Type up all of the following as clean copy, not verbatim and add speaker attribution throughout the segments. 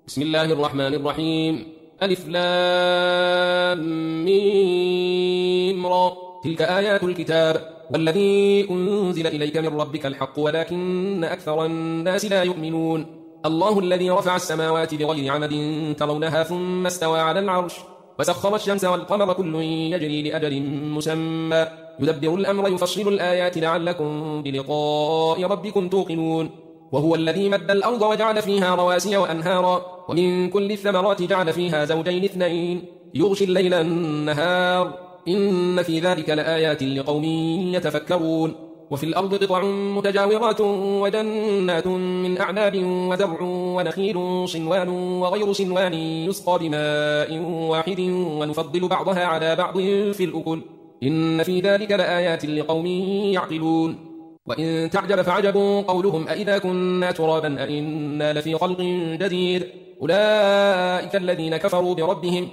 Speaker 1: بسم الله الرحمن الرحيم. ألف لام ميم را. تلك آيات الكتاب والذي أنزل إليك من ربك الحق ولكن أكثر الناس لا يؤمنون. الله الذي رفع السماوات بغير عمد ترونها ثم استوى على العرش وسخر الشمس والقمر كل يجري لأجل مسمى يدبر الأمر يفصل الآيات لعلكم بلقاء ربكم توقنون. وهو الذي مد الأرض وجعل فيها رواسي وأنهارا ومن كل الثمرات جعل فيها زوجين اثنين يغشي الليل النهار إن في ذلك لآيات لقوم يتفكرون. وفي الأرض قطع متجاورات وجنات من أعناب وزرع ونخيل صنوان وغير صنوان يسقى بماء واحد ونفضل بعضها على بعض في الأكل إن في ذلك لآيات لقوم يعقلون. وإن تعجب فعجب قولهم أئذا كنا ترابا أئنا لفي خلق جديد أولئك الذين كفروا بربهم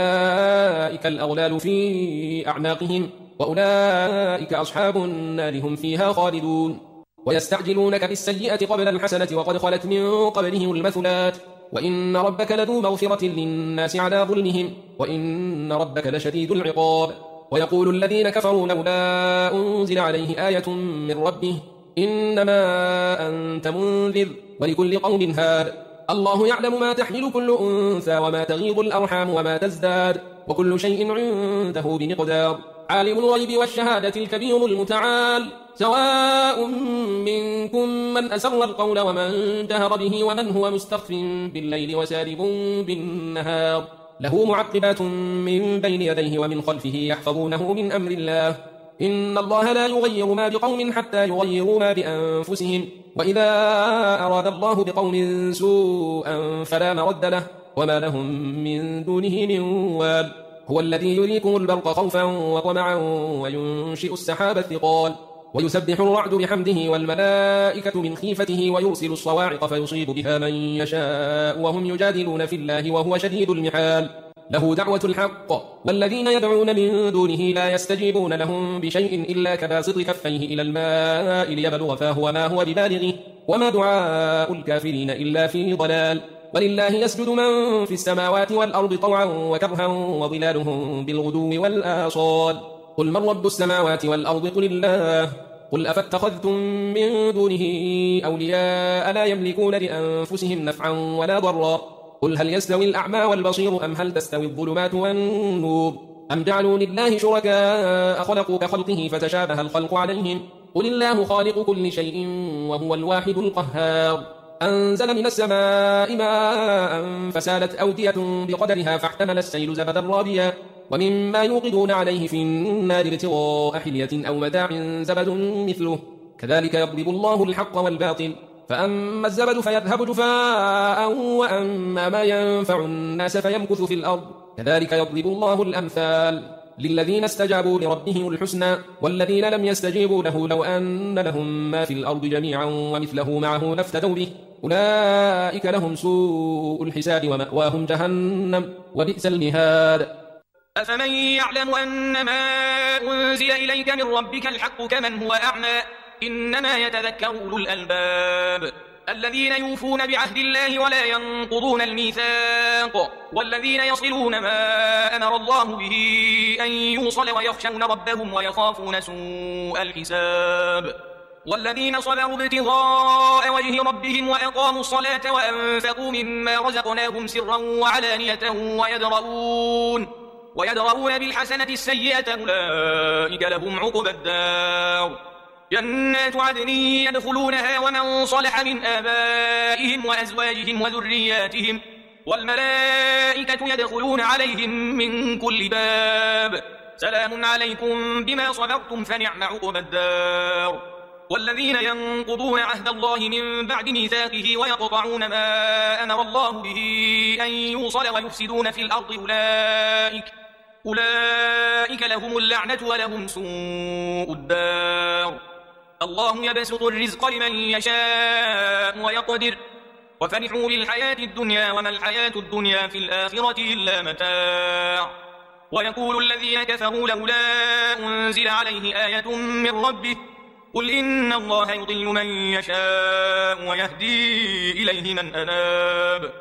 Speaker 1: وأولئك الأغلال في أعناقهم وأولئك أصحاب النار هم فيها خالدون. ويستعجلونك بالسيئة قبل الحسنة وقد خلت من قبلهم المثلات وإن ربك لذو مغفرة للناس على ظلمهم وإن ربك لشديد العقاب. ويقول الذين كفروا لولا أنزل عليه آية من ربه إنما أنت منذر ولكل قوم هاد الله يعلم ما تحمل كل أنثى وما تغيض الأرحام وما تزداد وكل شيء عنده بمقدار. عالم الغيب والشهادة الكبير المتعال سواء منكم من أسر القول ومن جهر به ومن هو مستخف بالليل وسارب بالنهار له معقبات من بين يديه ومن خلفه يحفظونه من أمر الله إن الله لا يغير ما بقوم حتى يغيروا ما بأنفسهم وإذا أراد الله بقوم سوءا فلا مرد له وما لهم من دونه من وال. هو الذي يريكم البرق خوفا وطمعا وينشئ السحاب الثقال ويسبح الرعد بحمده والملائكة من خيفته ويرسل الصواعق فيصيب بها من يشاء وهم يجادلون في الله وهو شديد المحال. له دعوة الحق والذين يدعون من دونه لا يستجيبون لهم بشيء إلا كباسط كفيه إلى الماء ليبلغ فاه وما هو ببالغه وما دعاء الكافرين إلا في ضلال. ولله يسجد من في السماوات والأرض طوعا وكرها وظلالهم بالغدو والآصال. قل من رب السماوات والأرض قل الله قل أفاتخذتم من دونه أولياء لا يملكون لأنفسهم نفعا ولا ضرا قل هل يستوي الأعمى والبصير أم هل تستوي الظلمات والنور أم جعلوا لله شركاء خلقوا كخلقه فتشابه الخلق عليهم قل الله خالق كل شيء وهو الواحد القهار. أنزل من السماء ماء فسالت أودية بقدرها فاحتمل السيل زبدا رابيا ومما يوقدون عليه في النار ابتغاء حلية أو متاع زبد مثله كذلك يضرب الله الحق والباطل فأما الزبد فيذهب جفاء وأما ما ينفع الناس فيمكث في الأرض كذلك يضرب الله الأمثال للذين استجابوا لربهم الحسنى والذين لم يستجيبوا له لو أن لهم ما في الأرض جميعا ومثله معه لافتدوا به أولئك لهم سوء الحساب ومأواهم جهنم وبئس المهاد.
Speaker 2: أفمن يعلم أن ما أنزل إليك من ربك الحق كمن هو أعمى إنما يتذكر أولو الألباب الذين يوفون بعهد الله ولا ينقضون الميثاق والذين يصلون ما أمر الله به أن يوصل ويخشون ربهم ويخافون سوء الحساب والذين صبروا ابتغاء وجه ربهم وأقاموا الصلاة وأنفقوا مما رزقناهم سرا وعلانية ويدرؤون بالحسنة السيئة أولئك لهم عقبى الدار جنات عدن يدخلونها ومن صلح من آبائهم وأزواجهم وذرياتهم والملائكة يدخلون عليهم من كل باب سلام عليكم بما صبرتم فنعم عقبى الدار. والذين ينقضون عهد الله من بعد ميثاقه ويقطعون ما أمر الله به أن يوصل ويفسدون في الأرض أولئك لهم اللعنة ولهم سوء الدار. الله يبسط الرزق لمن يشاء ويقدر وفرحوا بالحياة الدنيا وما الحياة الدنيا في الآخرة إلا متاع. ويقول الذين كفروا لولا أنزل عليه آية من ربه قل إن الله يضل من يشاء ويهدي إليه من أناب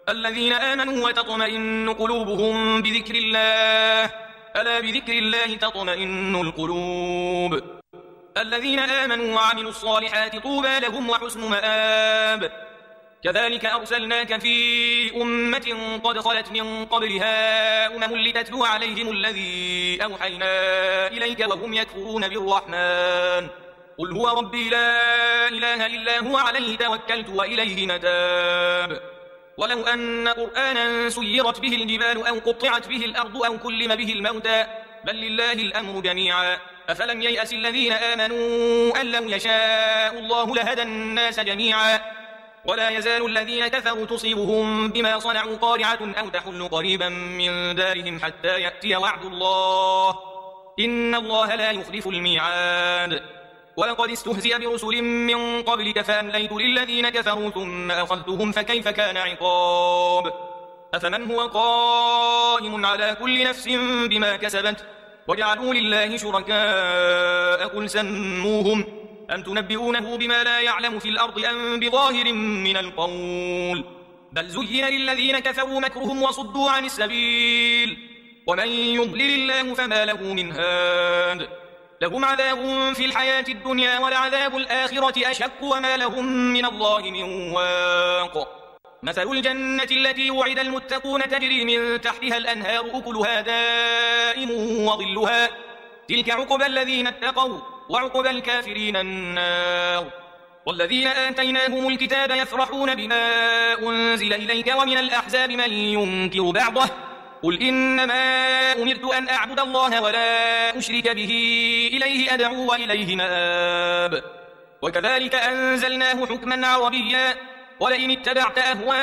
Speaker 2: الذين آمنوا وتطمئن قلوبهم بذكر الله ألا بذكر الله تطمئن القلوب الذين آمنوا وعملوا الصالحات طوبى لهم وحسن مآب كذلك أرسلناك في أمة قد خلت من قبلها لتتلو عليهم الذي أوحينا إليك وهم يكفرون بالرحمن قل هو ربي لا إله إلا هو عليه توكلت وإليه متاب ولو أن قرآنا سيرت به الجبال أو قطعت به الأرض أو كلم به الموتى بل لله الأمر جميعا أفلم ييأس الذين آمنوا أن لو يشاء الله لهدى الناس جميعا ولا يزال الذين كفروا تصيبهم بما صنعوا قارعة أو تحل قريبا من دارهم حتى يأتي وعد الله إن الله لا يخلف الميعاد ولقد استهزئ برسل من قبلك فأمليت للذين كفروا ثم أخذتهم فكيف كان عقاب أفمن هو قائم على كل نفس بما كسبت وجعلوا لله شركاء قل سموهم أم تنبئونه بما لا يعلم في الأرض أم بظاهر من القول بل زين للذين كفروا مكرهم وصدوا عن السبيل ومن يضلل الله فما له من هاد لهم عذاب في الحياة الدنيا ولعذاب الآخرة أشق وما لهم من الله من واق مثل الجنة التي وعد المتقون تجري من تحتها الأنهار أكلها دائم وظلها تلك عقبى الذين اتقوا وعقبى الكافرين النار والذين آتيناهم الكتاب يفرحون بما أنزل إليك ومن الأحزاب من ينكر بعضه قل إنما أمرت أن أعبد الله ولا أشرك به إليه أدعو وإليه مآب وكذلك أنزلناه حكما عربيا ولئن اتبعت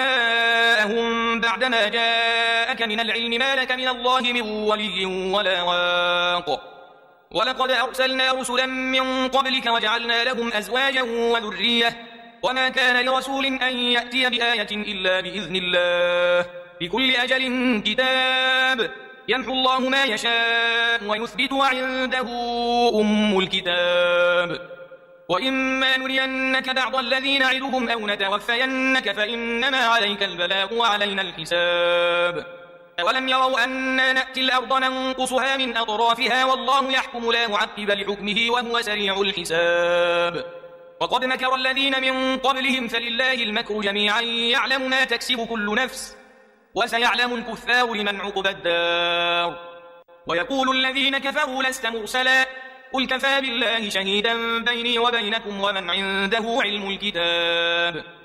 Speaker 2: أهواءهم بعدما جاءك من العلم ما لك من الله من ولي ولا واق ولقد أرسلنا رسلا من قبلك وجعلنا لهم أزواجا وذرية وما كان لرسول أن يأتي بآية إلا بإذن الله بكل أجل كتاب يمحو الله ما يشاء ويثبت وعنده أم الكتاب وإما نرينك بعض الذي نعدهم أو نتوفينك فإنما عليك البلاغ وعلينا الحساب أولم يروا أنا نأتي الأرض ننقصها من أطرافها والله يحكم لا معقب لحكمه وهو سريع الحساب وقد مكر الذين من قبلهم فلله المكر جميعا يعلم ما تكسب كل نفس وسيعلم الكفار لمن عقبى الدار ويقول الذين كفروا لست مرسلا قل كفى بالله شهيدا بيني وبينكم ومن عنده علم الكتاب